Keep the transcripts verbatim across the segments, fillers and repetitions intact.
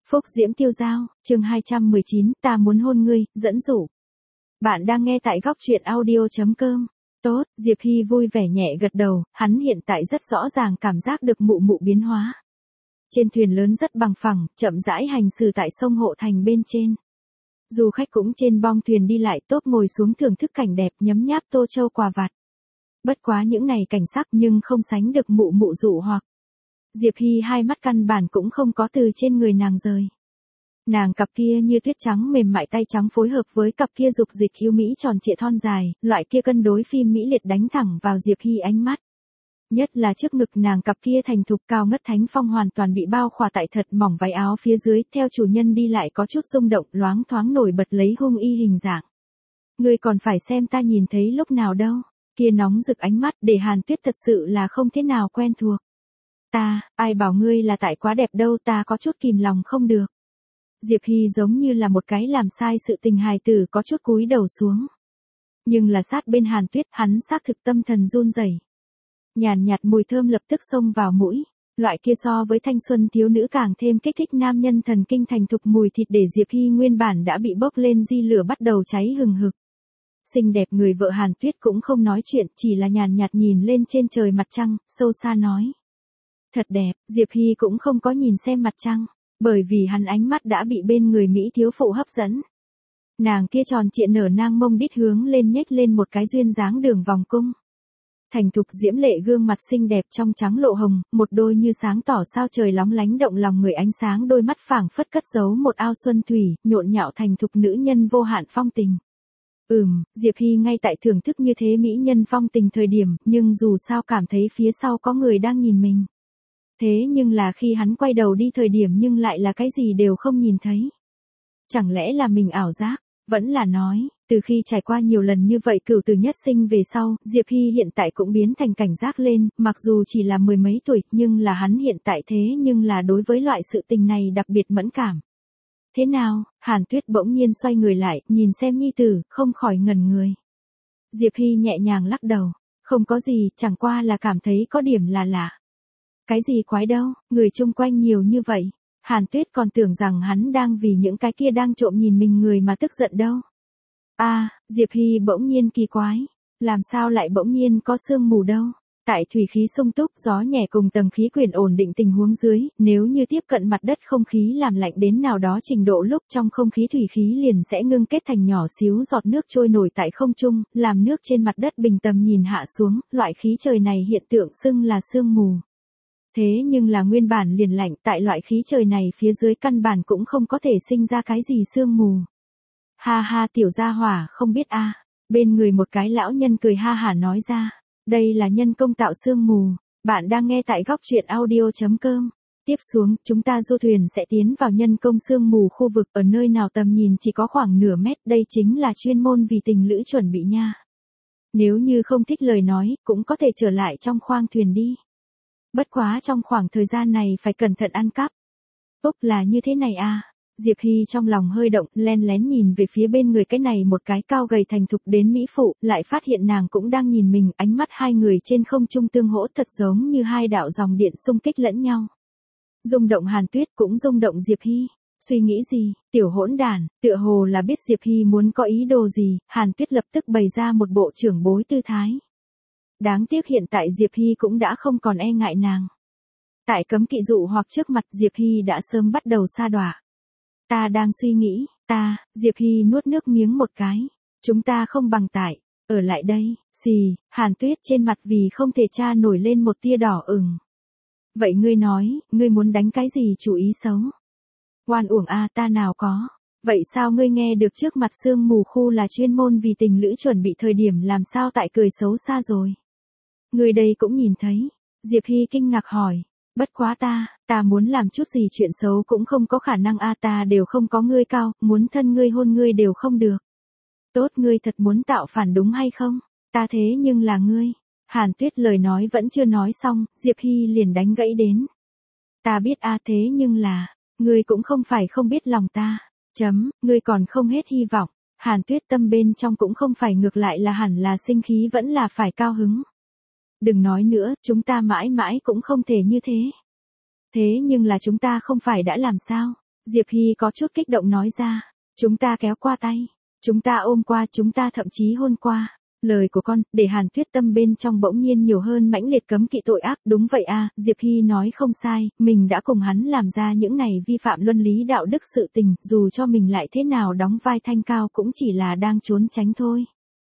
Phúc Diễm Tiêu Dao, chương hai trăm mười chín, ta muốn hôn ngươi, dẫn dụ. Bạn đang nghe tại góc truyện audio chấm com. Tốt, Diệp Hy vui vẻ nhẹ gật đầu, hắn hiện tại rất rõ ràng cảm giác được mụ mụ biến hóa. Trên thuyền lớn rất bằng phẳng, chậm rãi hành xử tại sông Hộ Thành bên trên. Du khách cũng trên bong thuyền đi lại tốt ngồi xuống thưởng thức cảnh đẹp nhấm nháp tô châu quà vặt. Bất quá những này cảnh sắc nhưng không sánh được mụ mụ dụ hoặc. Diệp Hy hai mắt căn bản cũng không có từ trên người nàng rời. Nàng cặp kia như tuyết trắng mềm mại tay trắng phối hợp với cặp kia dục dịch yêu mỹ tròn trịa thon dài, loại kia cân đối phim mỹ liệt đánh thẳng vào Diệp Hy ánh mắt. Nhất là trước ngực nàng cặp kia thành thục cao ngất thánh phong hoàn toàn bị bao khỏa tại thật mỏng váy áo phía dưới, theo chủ nhân đi lại có chút rung động loáng thoáng nổi bật lấy hung y hình dạng. Ngươi còn phải xem ta nhìn thấy lúc nào đâu, kia nóng rực ánh mắt để Hàn Tuyết thật sự là không thế nào quen thuộc. Ta, ai bảo ngươi là tại quá đẹp đâu, ta có chút kìm lòng không được. Diệp Hy giống như là một cái làm sai sự tình hài tử có chút cúi đầu xuống. Nhưng là sát bên Hàn Tuyết, hắn xác thực tâm thần run rẩy. Nhàn nhạt mùi thơm lập tức xông vào mũi, loại kia so với thanh xuân thiếu nữ càng thêm kích thích nam nhân thần kinh thành thục mùi thịt để Diệp Hy nguyên bản đã bị bốc lên di lửa bắt đầu cháy hừng hực. Xinh đẹp người vợ Hàn Tuyết cũng không nói chuyện, chỉ là nhàn nhạt nhìn lên trên trời mặt trăng, sâu xa nói. Thật đẹp, Diệp Hy cũng không có nhìn xem mặt trăng, bởi vì hắn ánh mắt đã bị bên người Mỹ thiếu phụ hấp dẫn. Nàng kia tròn trịa nở nang mông đít hướng lên nhếch lên một cái duyên dáng đường vòng cung. Thành thục diễm lệ gương mặt xinh đẹp trong trắng lộ hồng, một đôi như sáng tỏ sao trời lóng lánh động lòng người ánh sáng đôi mắt phảng phất cất giấu một ao xuân thủy, nhộn nhạo thành thục nữ nhân vô hạn phong tình. Ừm, Diệp Hy ngay tại thưởng thức như thế mỹ nhân phong tình thời điểm, nhưng dù sao cảm thấy phía sau có người đang nhìn mình. Thế nhưng là khi hắn quay đầu đi thời điểm nhưng lại là cái gì đều không nhìn thấy. Chẳng lẽ là mình ảo giác, vẫn là nói, từ khi trải qua nhiều lần như vậy cửu tử nhất sinh về sau, Diệp Hy hiện tại cũng biến thành cảnh giác lên, mặc dù chỉ là mười mấy tuổi, nhưng là hắn hiện tại thế nhưng là đối với loại sự tình này đặc biệt mẫn cảm. Thế nào, Hàn Tuyết bỗng nhiên xoay người lại, nhìn xem nhi tử, không khỏi ngẩn người. Diệp Hy nhẹ nhàng lắc đầu, không có gì, chẳng qua là cảm thấy có điểm là lạ. Cái gì quái đâu, người chung quanh nhiều như vậy. Hàn Tuyết còn tưởng rằng hắn đang vì những cái kia đang trộm nhìn mình người mà tức giận đâu. A, à, Diệp Hy bỗng nhiên kỳ quái. Làm sao lại bỗng nhiên có sương mù đâu. Tại thủy khí sung túc, gió nhẹ cùng tầng khí quyển ổn định tình huống dưới, nếu như tiếp cận mặt đất không khí làm lạnh đến nào đó trình độ lúc trong không khí thủy khí liền sẽ ngưng kết thành nhỏ xíu giọt nước trôi nổi tại không trung, làm nước trên mặt đất bình tầm nhìn hạ xuống, loại khí trời này hiện tượng xưng là sương mù. Thế nhưng là nguyên bản liền lạnh, tại loại khí trời này phía dưới căn bản cũng không có thể sinh ra cái gì sương mù. Ha ha tiểu gia hỏa không biết a. Bên người một cái lão nhân cười ha hả nói ra, đây là nhân công tạo sương mù. Bạn đang nghe tại góc truyện audio chấm com. Tiếp xuống, chúng ta du thuyền sẽ tiến vào nhân công sương mù khu vực ở nơi nào tầm nhìn chỉ có khoảng nửa mét, đây chính là chuyên môn vì tình lữ chuẩn bị nha. Nếu như không thích lời nói, cũng có thể trở lại trong khoang thuyền đi. Bất quá trong khoảng thời gian này phải cẩn thận ăn cắp. Úc là như thế này à. Diệp Hy trong lòng hơi động, len lén nhìn về phía bên người cái này một cái cao gầy thành thục đến mỹ phụ, lại phát hiện nàng cũng đang nhìn mình, ánh mắt hai người trên không trung tương hỗ thật giống như hai đạo dòng điện xung kích lẫn nhau. Rung động Hàn Tuyết cũng rung động Diệp Hy. Suy nghĩ gì, tiểu hỗn đản, tựa hồ là biết Diệp Hy muốn có ý đồ gì, Hàn Tuyết lập tức bày ra một bộ trưởng bối tư thái. Đáng tiếc hiện tại Diệp Hy cũng đã không còn e ngại nàng. Tại cấm kỵ dụ hoặc trước mặt Diệp Hy đã sớm bắt đầu sa đọa. Ta đang suy nghĩ, ta, Diệp Hy nuốt nước miếng một cái. Chúng ta không bằng tại, ở lại đây, xì, Hàn Tuyết trên mặt vì không thể tra nổi lên một tia đỏ ửng. Vậy ngươi nói, ngươi muốn đánh cái gì chủ ý xấu? Oan uổng a ta nào có. Vậy sao ngươi nghe được trước mặt sương mù khu là chuyên môn vì tình lữ chuẩn bị thời điểm làm sao tại cười xấu xa rồi? Ngươi đây cũng nhìn thấy. Diệp Hy kinh ngạc hỏi. Bất quá ta, ta muốn làm chút gì chuyện xấu cũng không có khả năng a ta đều không có ngươi cao, muốn thân ngươi hôn ngươi đều không được. Tốt ngươi thật muốn tạo phản đúng hay không? Ta thế nhưng là ngươi. Hàn Tuyết lời nói vẫn chưa nói xong, Diệp Hy liền đánh gãy đến. Ta biết a thế nhưng là, ngươi cũng không phải không biết lòng ta. Chấm, ngươi còn không hết hy vọng. Hàn Tuyết tâm bên trong cũng không phải ngược lại là hẳn là sinh khí vẫn là phải cao hứng. Đừng nói nữa, chúng ta mãi mãi cũng không thể như thế. Thế nhưng là chúng ta không phải đã làm sao? Diệp Hy có chút kích động nói ra. Chúng ta kéo qua tay. Chúng ta ôm qua, chúng ta thậm chí hôn qua. Lời của con, để Hàn Tuyết tâm bên trong bỗng nhiên nhiều hơn mãnh liệt cấm kỵ tội ác. Đúng vậy a, Diệp Hy nói không sai, mình đã cùng hắn làm ra những này vi phạm luân lý đạo đức sự tình, dù cho mình lại thế nào đóng vai thanh cao cũng chỉ là đang trốn tránh thôi.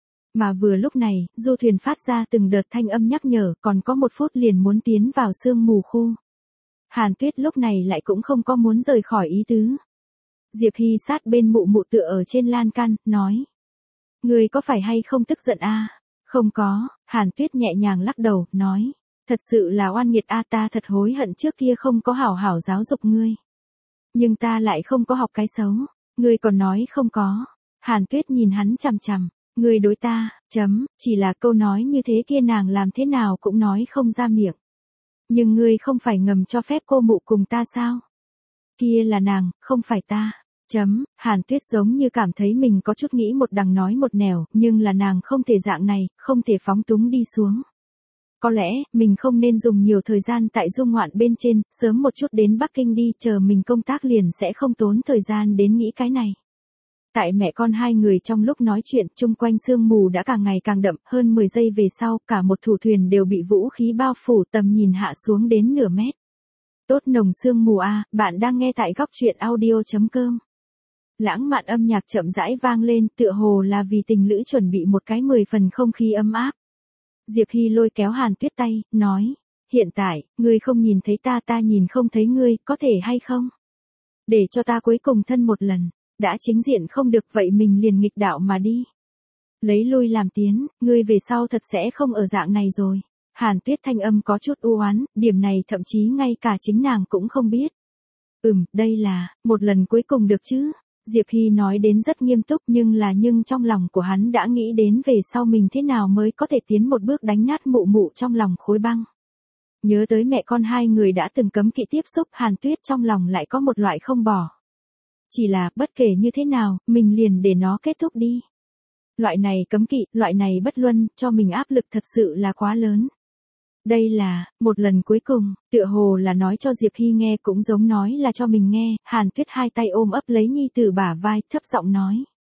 Mà vừa lúc này, du thuyền phát ra từng đợt thanh âm nhắc nhở, còn có một phút liền muốn tiến vào sương mù khu. Hàn Tuyết lúc này lại cũng không có muốn rời khỏi ý tứ. Diệp Hy sát bên mụ mụ tựa ở trên lan can, nói. Người có phải hay không tức giận a? Không có, Hàn Tuyết nhẹ nhàng lắc đầu, nói. Thật sự là oan nghiệt a, ta thật hối hận trước kia không có hảo hảo giáo dục ngươi. Nhưng ta lại không có học cái xấu. Ngươi còn nói không có. Hàn Tuyết nhìn hắn chằm chằm. Ngươi đối ta, chấm, chỉ là câu nói như thế kia nàng làm thế nào cũng nói không ra miệng. Nhưng ngươi không phải ngầm cho phép cô mụ cùng ta sao? Kia là nàng, không phải ta. Chấm, Hàn Tuyết giống như cảm thấy mình có chút nghĩ một đằng nói một nẻo, nhưng là nàng không thể dạng này, không thể phóng túng đi xuống. Có lẽ, mình không nên dùng nhiều thời gian tại du ngoạn bên trên, sớm một chút đến Bắc Kinh đi, chờ mình công tác liền sẽ không tốn thời gian đến nghĩ cái này. Tại mẹ con hai người trong lúc nói chuyện, chung quanh sương mù đã càng ngày càng đậm, hơn mười giây về sau, cả một thủ thuyền đều bị vũ khí bao phủ, tầm nhìn hạ xuống đến nửa mét. Tốt nồng sương mù a, bạn đang nghe tại góc truyện audio chấm com. Lãng mạn âm nhạc chậm rãi vang lên, tựa hồ là vì tình lữ chuẩn bị một cái mười phần không khí ấm áp. Diệp Hy lôi kéo Hàn Tuyết tay, nói, hiện tại, ngươi không nhìn thấy ta, ta nhìn không thấy ngươi, có thể hay không? Để cho ta cuối cùng thân một lần, đã chính diện không được vậy mình liền nghịch đạo mà đi. Lấy lui làm tiến, ngươi về sau thật sẽ không ở dạng này rồi. Hàn Tuyết thanh âm có chút u oán, điểm này thậm chí ngay cả chính nàng cũng không biết. Ừm, đây là, một lần cuối cùng được chứ? Diệp Hy nói đến rất nghiêm túc nhưng là nhưng trong lòng của hắn đã nghĩ đến về sau mình thế nào mới có thể tiến một bước đánh nát mụ mụ trong lòng khối băng. Nhớ tới mẹ con hai người đã từng cấm kỵ tiếp xúc, Hàn Tuyết trong lòng lại có một loại không bỏ. Chỉ là, bất kể như thế nào, mình liền để nó kết thúc đi. Loại này cấm kỵ, loại này bất luân, cho mình áp lực thật sự là quá lớn. Đây là, một lần cuối cùng, tựa hồ là nói cho Diệp Hy nghe cũng giống nói là cho mình nghe, Hàn Tuyết hai tay ôm ấp lấy nhi tử bả vai, thấp giọng nói.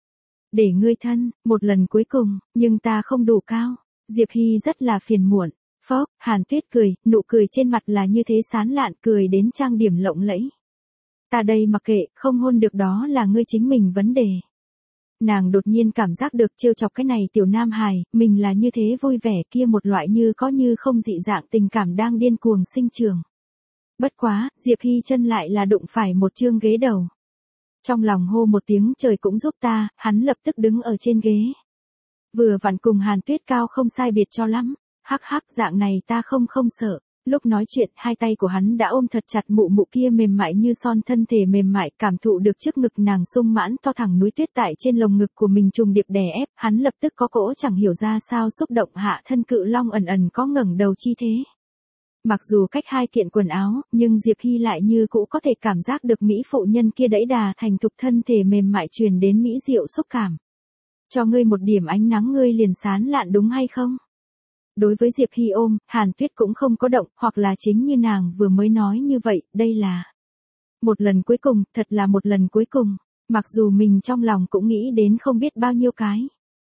Để ngươi thân, một lần cuối cùng, nhưng ta không đủ cao. Diệp Hy rất là phiền muộn. Phốc, Hàn Tuyết cười, nụ cười trên mặt là như thế sán lạn, cười đến trang điểm lộng lẫy. Ta đây mặc kệ, không hôn được đó là ngươi chính mình vấn đề. Nàng đột nhiên cảm giác được trêu chọc cái này tiểu nam hài, mình là như thế vui vẻ, kia một loại như có như không dị dạng tình cảm đang điên cuồng sinh trưởng. Bất quá, Diệp Hy chân lại là đụng phải một chương ghế đầu. Trong lòng hô một tiếng trời cũng giúp ta, hắn lập tức đứng ở trên ghế. Vừa vặn cùng Hàn Tuyết cao không sai biệt cho lắm, hắc hắc dạng này ta không không sợ. Lúc nói chuyện, hai tay của hắn đã ôm thật chặt mụ mụ kia mềm mại như son thân thể mềm mại, cảm thụ được trước ngực nàng sung mãn to thẳng núi tuyết tại trên lồng ngực của mình trùng điệp đè ép, hắn lập tức có cỗ chẳng hiểu ra sao xúc động hạ thân cự long ẩn ẩn có ngẩng đầu chi thế. Mặc dù cách hai kiện quần áo, nhưng Diệp Hy lại như cũ có thể cảm giác được mỹ phụ nhân kia đẫy đà thành thục thân thể mềm mại truyền đến mỹ diệu xúc cảm. Cho ngươi một điểm ánh nắng ngươi liền sán lạn đúng hay không? Đối với Diệp Hy ôm, Hàn Tuyết cũng không có động, hoặc là chính như nàng vừa mới nói như vậy, đây là một lần cuối cùng, thật là một lần cuối cùng, mặc dù mình trong lòng cũng nghĩ đến không biết bao nhiêu cái.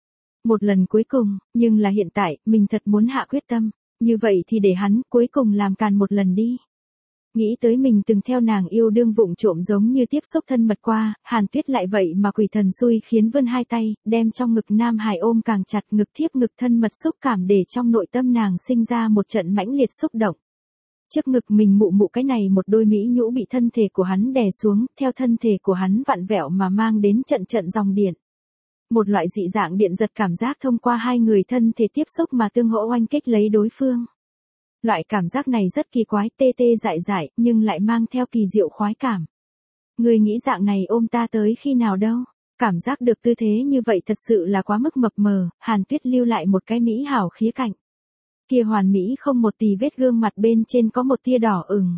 Một lần cuối cùng, nhưng là hiện tại, mình thật muốn hạ quyết tâm, như vậy thì để hắn cuối cùng làm càn một lần đi. Nghĩ tới mình từng theo nàng yêu đương vụng trộm giống như tiếp xúc thân mật qua, Hàn Tuyết lại vậy mà quỷ thần xui khiến vươn hai tay, đem trong ngực Nam Hải ôm càng chặt, ngực thiếp ngực thân mật xúc cảm để trong nội tâm nàng sinh ra một trận mãnh liệt xúc động. Trước ngực mình mụ mụ cái này một đôi mỹ nhũ bị thân thể của hắn đè xuống, theo thân thể của hắn vặn vẹo mà mang đến trận trận dòng điện. Một loại dị dạng điện giật cảm giác thông qua hai người thân thể tiếp xúc mà tương hỗ oanh kích lấy đối phương. Loại cảm giác này rất kỳ quái, tê tê dại dại, nhưng lại mang theo kỳ diệu khoái cảm. Người nghĩ dạng này ôm ta tới khi nào đâu? Cảm giác được tư thế như vậy thật sự là quá mức mập mờ, Hàn Tuyết lưu lại một cái mỹ hảo khía cạnh. Kia hoàn mỹ không một tì vết gương mặt bên trên có một tia đỏ ửng.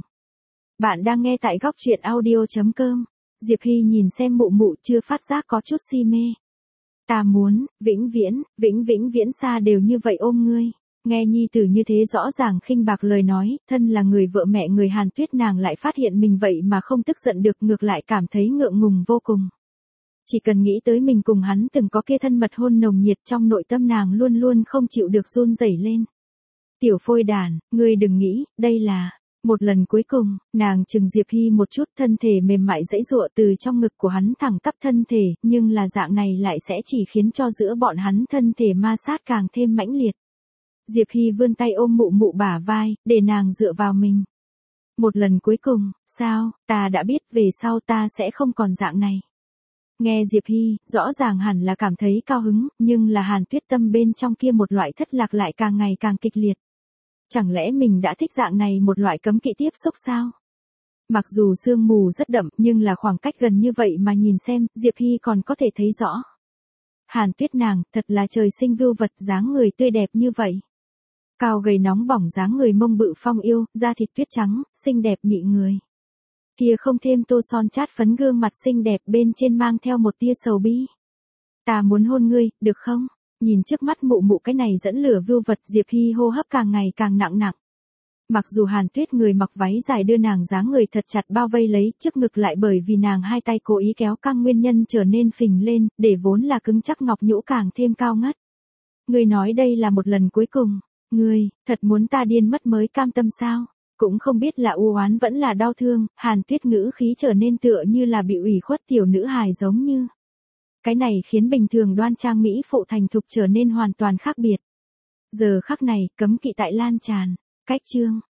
Bạn đang nghe tại góc truyện audio chấm com. Diệp Hy nhìn xem mụ mụ chưa phát giác có chút si mê. Ta muốn, vĩnh viễn, vĩnh vĩnh viễn xa đều như vậy ôm ngươi. Nghe nhi tử như thế rõ ràng khinh bạc lời nói, thân là người vợ mẹ người Hàn Tuyết nàng lại phát hiện mình vậy mà không tức giận được, ngược lại cảm thấy ngượng ngùng vô cùng. Chỉ cần nghĩ tới mình cùng hắn từng có kia thân mật hôn nồng nhiệt, trong nội tâm nàng luôn luôn không chịu được run rẩy lên. Tiểu phôi đàn, ngươi đừng nghĩ, đây là... Một lần cuối cùng, nàng chừng Diệp Hy một chút, thân thể mềm mại dãy dụa từ trong ngực của hắn thẳng tắp thân thể, nhưng là dạng này lại sẽ chỉ khiến cho giữa bọn hắn thân thể ma sát càng thêm mãnh liệt. Diệp Hy vươn tay ôm mụ mụ bả vai, để nàng dựa vào mình. Một lần cuối cùng, sao, ta đã biết về sau ta sẽ không còn dạng này. Nghe Diệp Hy, rõ ràng hẳn là cảm thấy cao hứng, nhưng là Hàn Tuyết tâm bên trong kia một loại thất lạc lại càng ngày càng kịch liệt. Chẳng lẽ mình đã thích dạng này một loại cấm kỵ tiếp xúc sao? Mặc dù sương mù rất đậm, nhưng là khoảng cách gần như vậy mà nhìn xem, Diệp Hy còn có thể thấy rõ. Hàn Tuyết nàng, thật là trời sinh vưu vật, dáng người tươi đẹp như vậy. Cao gầy nóng bỏng, dáng người mông bự phong yêu, da thịt tuyết trắng, xinh đẹp mị người. Kia không thêm tô son chát phấn, gương mặt xinh đẹp bên trên mang theo một tia sầu bi. Ta muốn hôn ngươi, được không? Nhìn trước mắt mụ mụ cái này dẫn lửa vưu vật, Diệp Hy hô hấp càng ngày càng nặng nặng. Mặc dù Hàn Tuyết người mặc váy dài đưa nàng dáng người thật chặt bao vây lấy, trước ngực lại bởi vì nàng hai tay cố ý kéo căng nguyên nhân trở nên phình lên, để vốn là cứng chắc ngọc nhũ càng thêm cao ngất. Ngươi nói đây là một lần cuối cùng, ngươi, thật muốn ta điên mất mới cam tâm sao? Cũng không biết là u oán vẫn là đau thương, Hàn Tuyết ngữ khí trở nên tựa như là bị ủy khuất tiểu nữ hài giống như. Cái này khiến bình thường đoan trang mỹ phụ thành thục trở nên hoàn toàn khác biệt. Giờ khắc này, cấm kỵ tại lan tràn. Cách chương